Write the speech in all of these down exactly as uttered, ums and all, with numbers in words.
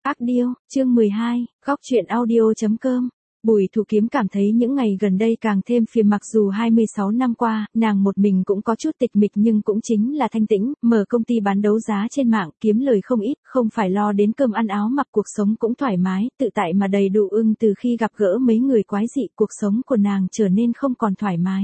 Ác điêu, chương mười hai, góc truyện audio.com. Bùi Thủ Kiếm cảm thấy những ngày gần đây càng thêm phiền, mặc dù hai mươi sáu năm qua, nàng một mình cũng có chút tịch mịch nhưng cũng chính là thanh tĩnh, mở công ty bán đấu giá trên mạng, kiếm lời không ít, không phải lo đến cơm ăn áo mặc, cuộc sống cũng thoải mái, tự tại mà đầy đủ ưng. Từ khi gặp gỡ mấy người quái dị, cuộc sống của nàng trở nên không còn thoải mái.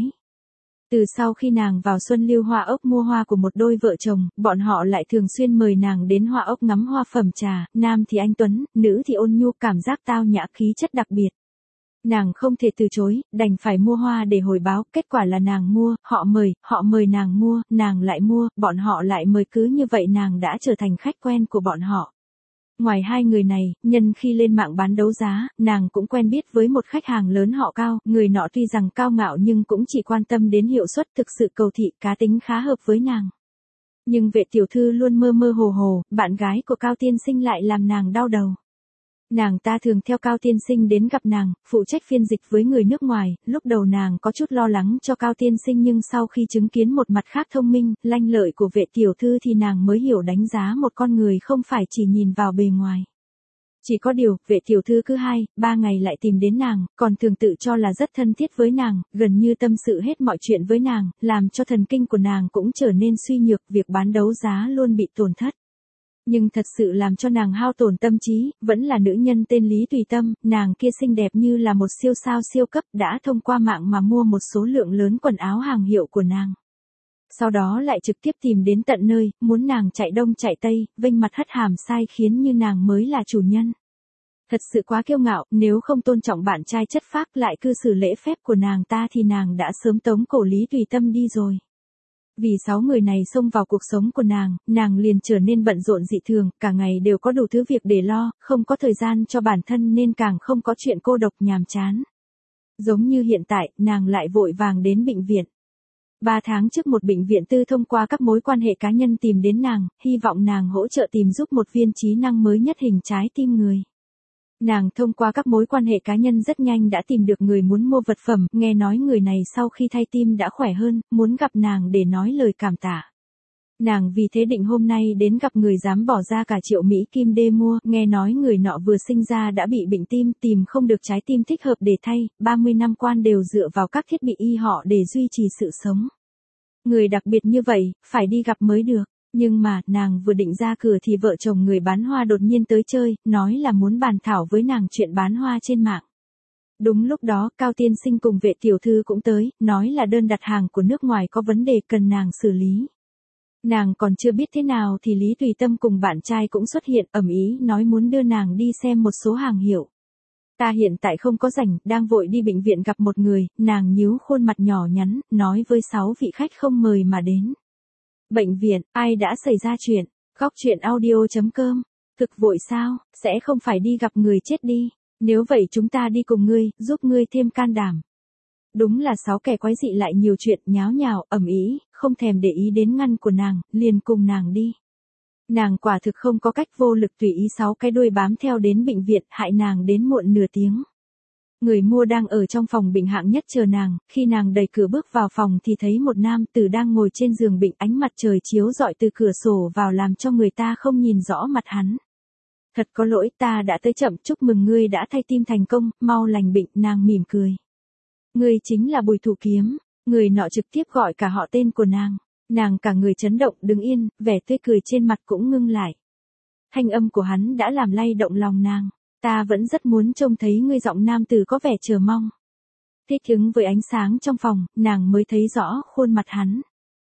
Từ sau khi nàng vào Xuân Lưu Hoa Ốc mua hoa của một đôi vợ chồng, bọn họ lại thường xuyên mời nàng đến Hoa Ốc ngắm hoa phẩm trà, nam thì anh tuấn, nữ thì ôn nhu, cảm giác tao nhã, khí chất đặc biệt. Nàng không thể từ chối, đành phải mua hoa để hồi báo, kết quả là nàng mua, họ mời, họ mời nàng mua, nàng lại mua, bọn họ lại mời, cứ như vậy nàng đã trở thành khách quen của bọn họ. Ngoài hai người này, nhân khi lên mạng bán đấu giá, nàng cũng quen biết với một khách hàng lớn họ Cao, người nọ tuy rằng cao ngạo nhưng cũng chỉ quan tâm đến hiệu suất, thực sự cầu thị, cá tính khá hợp với nàng. Nhưng Vệ tiểu thư luôn mơ mơ hồ hồ, bạn gái của Cao tiên sinh lại làm nàng đau đầu. Nàng ta thường theo Cao tiên sinh đến gặp nàng, phụ trách phiên dịch với người nước ngoài, lúc đầu nàng có chút lo lắng cho Cao tiên sinh nhưng sau khi chứng kiến một mặt khác thông minh, lanh lợi của Vệ tiểu thư thì nàng mới hiểu đánh giá một con người không phải chỉ nhìn vào bề ngoài. Chỉ có điều, Vệ tiểu thư cứ hai, ba ngày lại tìm đến nàng, còn thường tự cho là rất thân thiết với nàng, gần như tâm sự hết mọi chuyện với nàng, làm cho thần kinh của nàng cũng trở nên suy nhược, việc bán đấu giá luôn bị tổn thất. Nhưng thật sự làm cho nàng hao tổn tâm trí, vẫn là nữ nhân tên Lý Tùy Tâm, nàng kia xinh đẹp như là một siêu sao siêu cấp, đã thông qua mạng mà mua một số lượng lớn quần áo hàng hiệu của nàng. Sau đó lại trực tiếp tìm đến tận nơi, muốn nàng chạy đông chạy tây, vênh mặt hất hàm sai khiến như nàng mới là chủ nhân. Thật sự quá kiêu ngạo, nếu không tôn trọng bạn trai chất phác lại cư xử lễ phép của nàng ta thì nàng đã sớm tống cổ Lý Tùy Tâm đi rồi. Vì sáu người này xông vào cuộc sống của nàng, nàng liền trở nên bận rộn dị thường, cả ngày đều có đủ thứ việc để lo, không có thời gian cho bản thân nên càng không có chuyện cô độc nhàm chán. Giống như hiện tại, nàng lại vội vàng đến bệnh viện. Ba tháng trước một bệnh viện tư thông qua các mối quan hệ cá nhân tìm đến nàng, hy vọng nàng hỗ trợ tìm giúp một viên trí năng mới nhất hình trái tim người. Nàng thông qua các mối quan hệ cá nhân rất nhanh đã tìm được người muốn mua vật phẩm, nghe nói người này sau khi thay tim đã khỏe hơn, muốn gặp nàng để nói lời cảm tạ. Nàng vì thế định hôm nay đến gặp người dám bỏ ra cả triệu Mỹ Kim để mua, nghe nói người nọ vừa sinh ra đã bị bệnh tim, tìm không được trái tim thích hợp để thay, ba mươi năm quan đều dựa vào các thiết bị y họ để duy trì sự sống. Người đặc biệt như vậy, phải đi gặp mới được. Nhưng mà, nàng vừa định ra cửa thì vợ chồng người bán hoa đột nhiên tới chơi, nói là muốn bàn thảo với nàng chuyện bán hoa trên mạng. Đúng lúc đó, Cao tiên sinh cùng Vệ tiểu thư cũng tới, nói là đơn đặt hàng của nước ngoài có vấn đề cần nàng xử lý. Nàng còn chưa biết thế nào thì Lý Tùy Tâm cùng bạn trai cũng xuất hiện, ầm ĩ nói muốn đưa nàng đi xem một số hàng hiệu. Ta hiện tại không có rảnh, đang vội đi bệnh viện gặp một người, nàng nhíu khuôn mặt nhỏ nhắn, nói với sáu vị khách không mời mà đến. Bệnh viện, ai đã xảy ra chuyện? Góc truyện audio.com. Thực vội sao, sẽ không phải đi gặp người chết đi. Nếu vậy chúng ta đi cùng ngươi, giúp ngươi thêm can đảm. Đúng là sáu kẻ quái dị lại nhiều chuyện, nháo nhào, ầm ĩ, không thèm để ý đến ngăn của nàng, liền cùng nàng đi. Nàng quả thực không có cách, vô lực tùy ý sáu cái đuôi bám theo đến bệnh viện, hại nàng đến muộn nửa tiếng. Người mua đang ở trong phòng bệnh hạng nhất chờ nàng, khi nàng đẩy cửa bước vào phòng thì thấy một nam tử đang ngồi trên giường bệnh, ánh mặt trời chiếu rọi từ cửa sổ vào làm cho người ta không nhìn rõ mặt hắn. Thật có lỗi, ta đã tới chậm, chúc mừng ngươi đã thay tim thành công, mau lành bệnh, nàng mỉm cười. Ngươi chính là Bùi Thủ Kiếm, người nọ trực tiếp gọi cả họ tên của nàng. Nàng cả người chấn động, đứng yên, vẻ tươi cười trên mặt cũng ngưng lại. Thanh âm của hắn đã làm lay động lòng nàng. Ta vẫn rất muốn trông thấy ngươi, giọng nam tử có vẻ chờ mong. Thích ứng với ánh sáng trong phòng, nàng mới thấy rõ khuôn mặt hắn.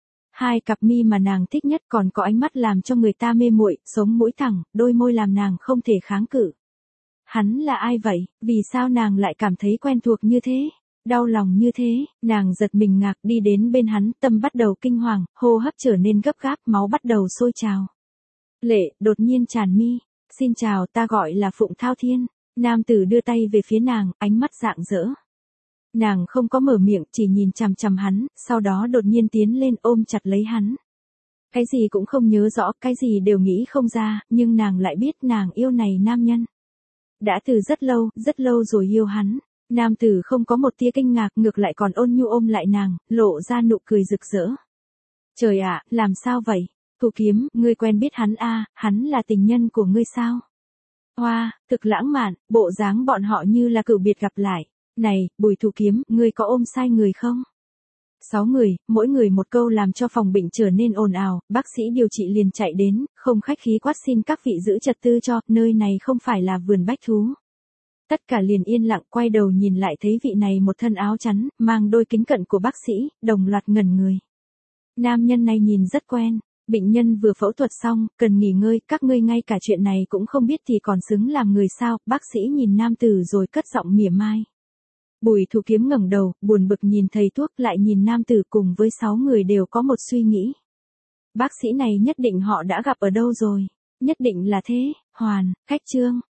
Hai cặp mi mà nàng thích nhất, còn có ánh mắt làm cho người ta mê muội, sống mũi thẳng, đôi môi làm nàng không thể kháng cự. Hắn là ai vậy? Vì sao nàng lại cảm thấy quen thuộc như thế? Đau lòng như thế, nàng giật mình ngạc đi đến bên hắn, tâm bắt đầu kinh hoàng, hô hấp trở nên gấp gáp, máu bắt đầu sôi trào. Lệ, đột nhiên tràn mi. Xin chào, ta gọi là Phụng Thao Thiên. Nam tử đưa tay về phía nàng, ánh mắt rạng rỡ. Nàng không có mở miệng, chỉ nhìn chằm chằm hắn, sau đó đột nhiên tiến lên ôm chặt lấy hắn. Cái gì cũng không nhớ rõ, cái gì đều nghĩ không ra, nhưng nàng lại biết nàng yêu này nam nhân. Đã từ rất lâu, rất lâu rồi yêu hắn. Nam tử không có một tia kinh ngạc, ngược lại còn ôn nhu ôm lại nàng, lộ ra nụ cười rực rỡ. Trời ạ, làm sao vậy? Thủ Kiếm, ngươi quen biết hắn a, à, hắn là tình nhân của ngươi sao? Hoa, thực lãng mạn, bộ dáng bọn họ như là cựu biệt gặp lại. Này, Bùi Thủ Kiếm, ngươi có ôm sai người không? Sáu người, mỗi người một câu làm cho phòng bệnh trở nên ồn ào, bác sĩ điều trị liền chạy đến, không khách khí quát xin các vị giữ trật tư cho, nơi này không phải là vườn bách thú. Tất cả liền yên lặng quay đầu nhìn lại thấy vị này một thân áo trắng, mang đôi kính cận của bác sĩ, đồng loạt ngẩn người. Nam nhân này nhìn rất quen, bệnh nhân vừa phẫu thuật xong, cần nghỉ ngơi, các ngươi ngay cả chuyện này cũng không biết thì còn xứng làm người sao, bác sĩ nhìn nam tử rồi cất giọng mỉa mai. Bùi Thủ Kiếm ngẩng đầu, buồn bực nhìn thầy thuốc lại nhìn nam tử cùng với sáu người đều có một suy nghĩ. Bác sĩ này nhất định họ đã gặp ở đâu rồi, nhất định là thế, Hoàn, Khách Trương.